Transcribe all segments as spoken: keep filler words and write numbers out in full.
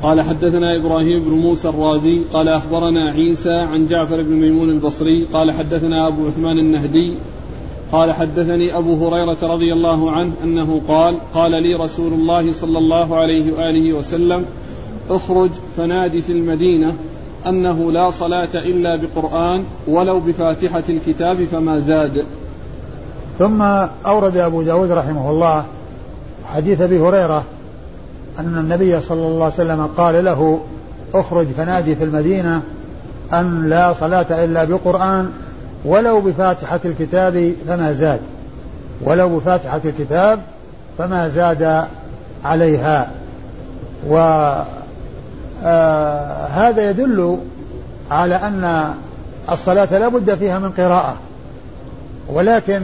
قال حدثنا إبراهيم بن موسى الرازي قال أخبرنا عيسى عن جعفر بن ميمون البصري قال حدثنا أبو عثمان النهدي قال حدثني أبو هريرة رضي الله عنه أنه قال قال لي رسول الله صلى الله عليه وآله وسلم اخرج فنادي في المدينة أنه لا صلاة إلا بقرآن ولو بفاتحة الكتاب فما زاد. ثم أورد أبو داود رحمه الله حديث أبي هريرة أن النبي صلى الله عليه وسلم قال له اخرج فنادي في المدينة أن لا صلاة إلا بقرآن ولو بفاتحة الكتاب فما زاد ولو بفاتحة الكتاب فما زاد عليها. وهذا يدل على أن الصلاة لا بد فيها من قراءة، ولكن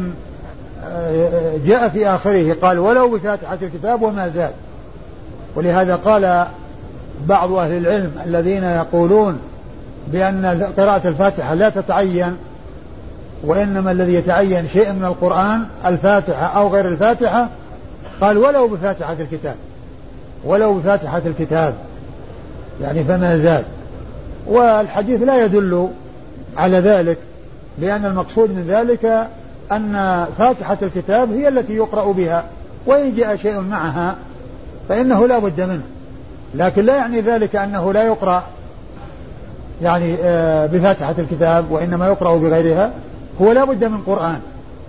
جاء في آخره قال ولو بفاتحة الكتاب وما زاد. ولهذا قال بعض أهل العلم الذين يقولون بأن قراءة الفاتحة لا تتعين وإنما الذي يتعين شيء من القرآن الفاتحة أو غير الفاتحة، قال ولو بفاتحة الكتاب ولو بفاتحة الكتاب يعني فما زاد. والحديث لا يدل على ذلك، لأن المقصود من ذلك أن فاتحة الكتاب هي التي يقرأ بها، وإن جاء شيء معها فإنه لا بد منه، لكن لا يعني ذلك أنه لا يقرأ يعني بفاتحة الكتاب وإنما يقرأ بغيرها. هو لا بد من قرآن،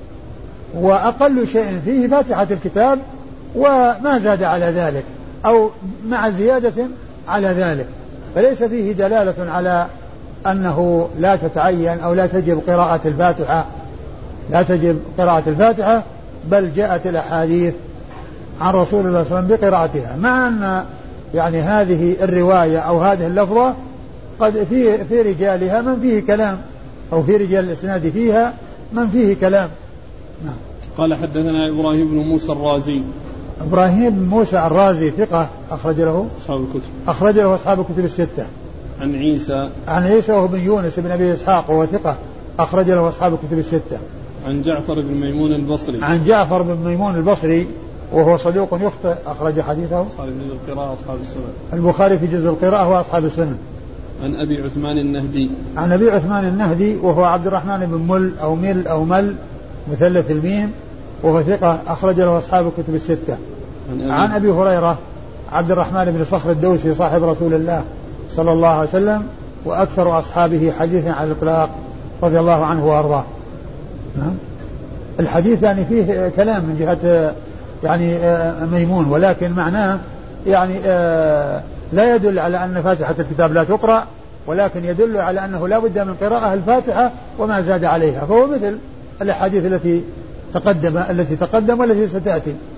وأقل شيء فيه فاتحة الكتاب وما زاد على ذلك أو مع زيادة على ذلك، فليس فيه دلالة على أنه لا تتعين أو لا تجب قراءة الفاتحة لا تجب قراءة الفاتحة بل جاءت الأحاديث عن رسول الله صلى الله عليه وسلم بقراءتها، مع أن يعني هذه الرواية أو هذه اللفظة قد في في رجالها من فيه كلام، أو في رجال الإسناد فيها من فيه كلام. نعم. قال حدثنا إبراهيم بن موسى الرازي. إبراهيم بن موسى الرازي ثقة أخرج له أصحاب الكتب أخرج له أصحاب الكتب الستة. عن عيسى عن عيسى وهو بن يونس بن أبي إسحاق وهو ثقة أخرج له أصحاب الكتب الستة. عن جعفر بن ميمون البصري عن جعفر بن ميمون البصري وهو صدوق يخطئ أخرج حديثه البخاري في جزء القراءة وأصحاب السنن البخاري في جزء القراءة وأصحاب السنن. عن أبي عثمان النهدي عن أبي عثمان النهدي وهو عبد الرحمن بن مل أو مل أو مل مثلث الميم وهو ثقة أخرج له أصحاب الكتب الستة. عن أبي, عن أبي هريرة عبد الرحمن بن صخر الدوسي صاحب رسول الله صلى الله عليه وسلم وأكثر أصحابه حديثا على الإطلاق رضي الله عنه وأرضاه. نعم. الحديث يعني فيه كلام من جهة يعني ميمون، ولكن معناه يعني لا يدل على أن فاتحة الكتاب لا تقرأ، ولكن يدل على أنه لا بد من قراءة الفاتحة وما زاد عليها، فهو مثل الأحاديث التي تقدم التي تقدم والتي ستأتي.